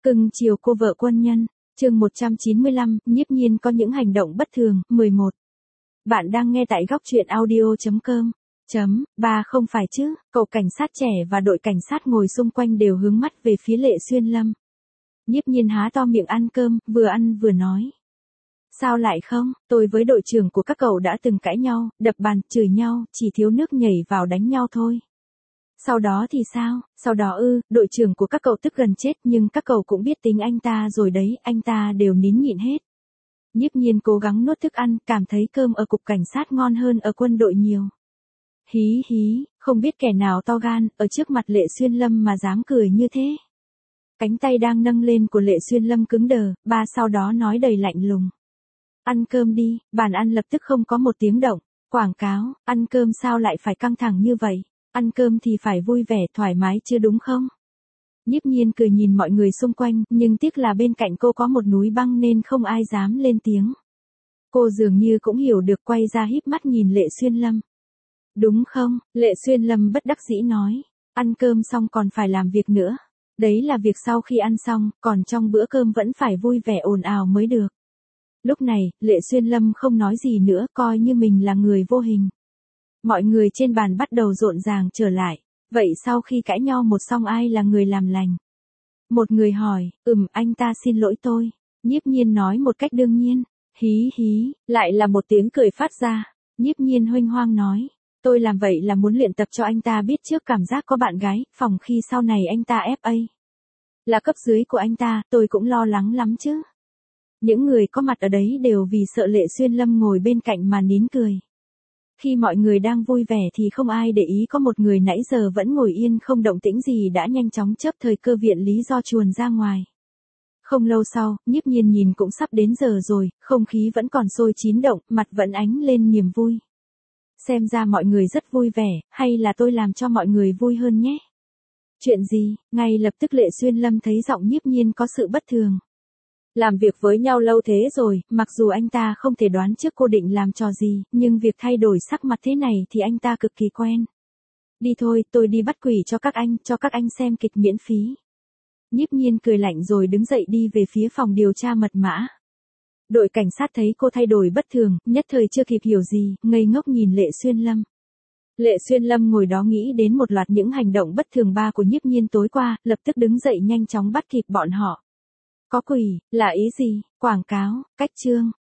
Cưng chiều cô vợ quân nhân, chương 195, nhiếp nhiên có những hành động bất thường, 11. Bạn đang nghe tại góc truyện audio.com. Ba không phải chứ, cậu cảnh sát trẻ và đội cảnh sát ngồi xung quanh đều hướng mắt về phía Lệ Xuyên Lâm. Nhiếp nhiên há to miệng ăn vừa nói. Sao lại không, tôi với đội trưởng của các cậu đã từng cãi nhau, đập bàn, chửi nhau, chỉ thiếu nước nhảy vào đánh nhau thôi. Sau đó thì sao, sau đó đội trưởng của các cậu tức gần chết nhưng các cậu cũng biết tính anh ta rồi đấy, anh ta đều nín nhịn hết. Nhiếp nhiên cố gắng nuốt thức ăn, cảm thấy cơm ở cục cảnh sát ngon hơn ở quân đội nhiều. Hí hí, không biết kẻ nào to gan, ở trước mặt Lệ Xuyên Lâm mà dám cười như thế. Cánh tay đang nâng lên của Lệ Xuyên Lâm cứng đờ, ba sau đó nói đầy lạnh lùng. Ăn cơm đi, bàn ăn lập tức không có một tiếng động. Quảng cáo, ăn cơm sao lại phải căng thẳng như vậy? Ăn cơm thì phải vui vẻ, thoải mái chứ đúng không? Nhiếp nhiên cười nhìn mọi người xung quanh, nhưng tiếc là bên cạnh cô có một núi băng nên không ai dám lên tiếng. Cô dường như cũng hiểu được, quay ra híp mắt nhìn Lệ Xuyên Lâm. Đúng không? Lệ Xuyên Lâm bất đắc dĩ nói. Ăn cơm xong còn phải làm việc nữa. Đấy là việc sau khi ăn xong, còn trong bữa cơm vẫn phải vui vẻ ồn ào mới được. Lúc này, Lệ Xuyên Lâm không nói gì nữa, coi như mình là người vô hình. Mọi người trên bàn bắt đầu rộn ràng trở lại. Vậy sau khi cãi nhau một xong ai là người làm lành? Một người hỏi, anh ta xin lỗi tôi. Nhiếp nhiên nói một cách đương nhiên. Hí hí, lại là một tiếng cười phát ra. Nhiếp nhiên huênh hoang nói. Tôi làm vậy là muốn luyện tập cho anh ta biết trước cảm giác có bạn gái, phòng khi sau này anh ta FA. Là cấp dưới của anh ta, tôi cũng lo lắng lắm chứ. Những người có mặt ở đấy đều vì sợ Lệ Xuyên Lâm ngồi bên cạnh mà nín cười. Khi mọi người đang vui vẻ thì không ai để ý có một người nãy giờ vẫn ngồi yên không động tĩnh gì đã nhanh chóng chớp thời cơ viện lý do chuồn ra ngoài. Không lâu sau, nhiếp nhiên nhìn cũng sắp đến giờ rồi, không khí vẫn còn sôi chín động, mặt vẫn ánh lên niềm vui. Xem ra mọi người rất vui vẻ, hay là tôi làm cho mọi người vui hơn nhé? Chuyện gì? Ngay lập tức Lệ Xuyên Lâm thấy giọng nhiếp nhiên có sự bất thường. Làm việc với nhau lâu thế rồi, mặc dù anh ta không thể đoán trước cô định làm trò gì, nhưng việc thay đổi sắc mặt thế này thì anh ta cực kỳ quen. Đi thôi, tôi đi bắt quỷ cho các anh xem kịch miễn phí. Nhiếp nhiên cười lạnh rồi đứng dậy đi về phía phòng điều tra mật mã. Đội cảnh sát thấy cô thay đổi bất thường, nhất thời chưa kịp hiểu gì, ngây ngốc nhìn Lệ Xuyên Lâm. Lệ Xuyên Lâm ngồi đó nghĩ đến một loạt những hành động bất thường của nhiếp nhiên tối qua, lập tức đứng dậy nhanh chóng bắt kịp bọn họ. Có quỷ, là ý gì? Quảng cáo, cách chương,